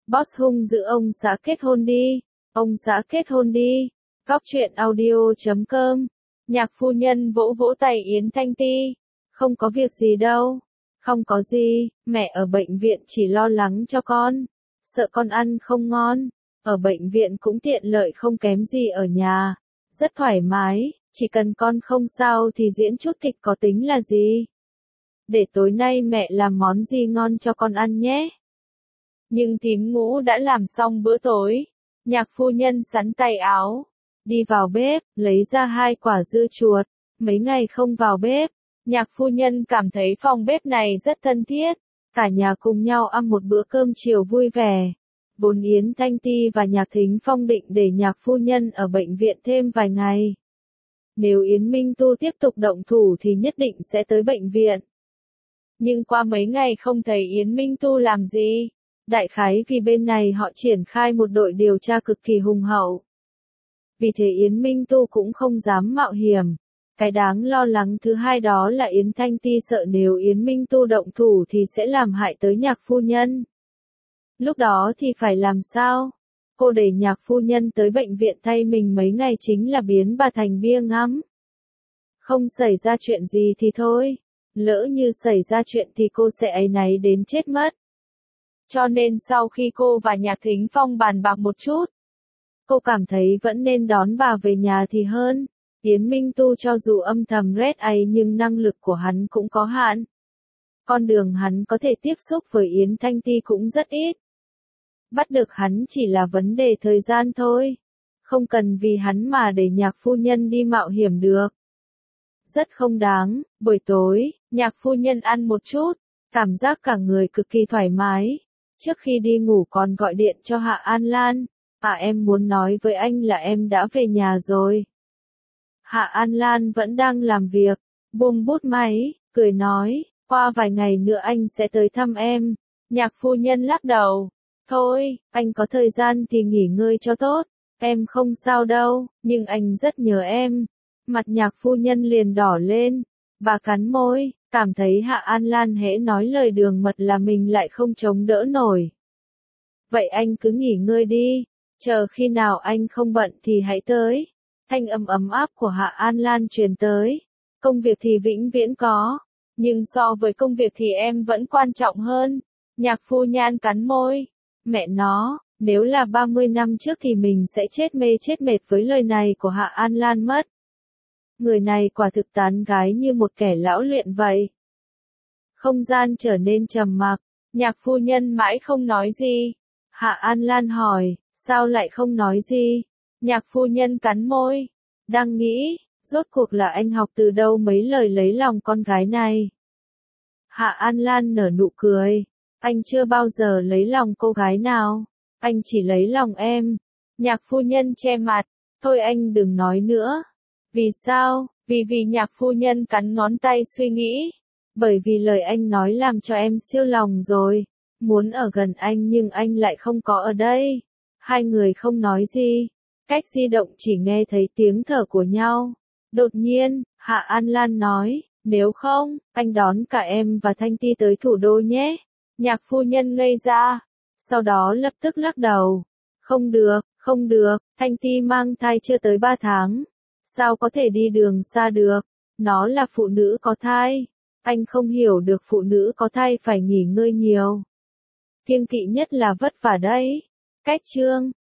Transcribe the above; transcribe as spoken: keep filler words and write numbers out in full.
Boss hung dữ ông xã kết hôn đi, ông xã kết hôn đi. Góc truyện audio chấm com. Nhạc phu nhân vỗ vỗ tay Yến Thanh Ti. Không có việc gì đâu. Không có gì, mẹ ở bệnh viện chỉ lo lắng cho con. Sợ con ăn không ngon. Ở bệnh viện cũng tiện lợi không kém gì ở nhà. Rất thoải mái, chỉ cần con không sao thì diễn chút kịch có tính là gì. Để tối nay mẹ làm món gì ngon cho con ăn nhé. Nhưng thím Ngũ đã làm xong bữa tối. Nhạc phu nhân sắn tay áo. Đi vào bếp, lấy ra hai quả dưa chuột. Mấy ngày không vào bếp. Nhạc phu nhân cảm thấy phòng bếp này rất thân thiết. Cả nhà cùng nhau ăn một bữa cơm chiều vui vẻ. Vốn Yến Thanh Ti và Nhạc Thính Phong định để nhạc phu nhân ở bệnh viện thêm vài ngày. Nếu Yến Minh Tu tiếp tục động thủ thì nhất định sẽ tới bệnh viện. Nhưng qua mấy ngày không thấy Yến Minh Tu làm gì. Đại khái vì bên này họ triển khai một đội điều tra cực kỳ hùng hậu. Vì thế Yến Minh Tu cũng không dám mạo hiểm. Cái đáng lo lắng thứ hai đó là Yến Thanh Ti sợ nếu Yến Minh Tu động thủ thì sẽ làm hại tới nhạc phu nhân. Lúc đó thì phải làm sao? Cô để nhạc phu nhân tới bệnh viện thay mình mấy ngày chính là biến bà thành bia ngắm. Không xảy ra chuyện gì thì thôi. Lỡ như xảy ra chuyện thì cô sẽ áy náy đến chết mất. Cho nên sau khi cô và Nhạc Thính Phong bàn bạc một chút, cô cảm thấy vẫn nên đón bà về nhà thì hơn. Yến Minh Tu cho dù âm thầm red ấy nhưng năng lực của hắn cũng có hạn. Con đường hắn có thể tiếp xúc với Yến Thanh Ti cũng rất ít. Bắt được hắn chỉ là vấn đề thời gian thôi. Không cần vì hắn mà để nhạc phu nhân đi mạo hiểm được. Rất không đáng. Buổi tối, nhạc phu nhân ăn một chút, cảm giác cả người cực kỳ thoải mái. Trước khi đi ngủ còn gọi điện cho Hạ An Lan. À em muốn nói với anh là em đã về nhà rồi. Hạ An Lan vẫn đang làm việc, buông bút máy, cười nói, qua vài ngày nữa anh sẽ tới thăm em. Nhạc phu nhân lắc đầu, thôi, anh có thời gian thì nghỉ ngơi cho tốt, em không sao đâu, nhưng anh rất nhớ em. Mặt nhạc phu nhân liền đỏ lên, bà cắn môi, cảm thấy Hạ An Lan hễ nói lời đường mật là mình lại không chống đỡ nổi. Vậy anh cứ nghỉ ngơi đi, chờ khi nào anh không bận thì hãy tới. Thanh âm ấm áp của Hạ An Lan truyền tới. Công việc thì vĩnh viễn có, nhưng so với công việc thì em vẫn quan trọng hơn. Nhạc phu nhân cắn môi. Mẹ nó, nếu là ba mươi năm trước thì mình sẽ chết mê chết mệt với lời này của Hạ An Lan mất. Người này quả thực tán gái như một kẻ lão luyện vậy. Không gian trở nên trầm mặc, nhạc phu nhân mãi không nói gì. Hạ An Lan hỏi, sao lại không nói gì? Nhạc phu nhân cắn môi, đang nghĩ, rốt cuộc là anh học từ đâu mấy lời lấy lòng con gái này. Hạ An Lan nở nụ cười, anh chưa bao giờ lấy lòng cô gái nào, anh chỉ lấy lòng em. Nhạc phu nhân che mặt, thôi anh đừng nói nữa. Vì sao? Vì vì nhạc phu nhân cắn ngón tay suy nghĩ. Bởi vì lời anh nói làm cho em siêu lòng rồi, muốn ở gần anh nhưng anh lại không có ở đây. Hai người không nói gì. Cách di động chỉ nghe thấy tiếng thở của nhau. Đột nhiên, Hạ An Lan nói, nếu không, anh đón cả em và Thanh Ti tới thủ đô nhé. Nhạc phu nhân ngây ra, sau đó lập tức lắc đầu. Không được, không được, Thanh Ti mang thai chưa tới ba tháng. Sao có thể đi đường xa được? Nó là phụ nữ có thai. Anh không hiểu được phụ nữ có thai phải nghỉ ngơi nhiều. Kiêng kỵ nhất là vất vả đấy. Cách chương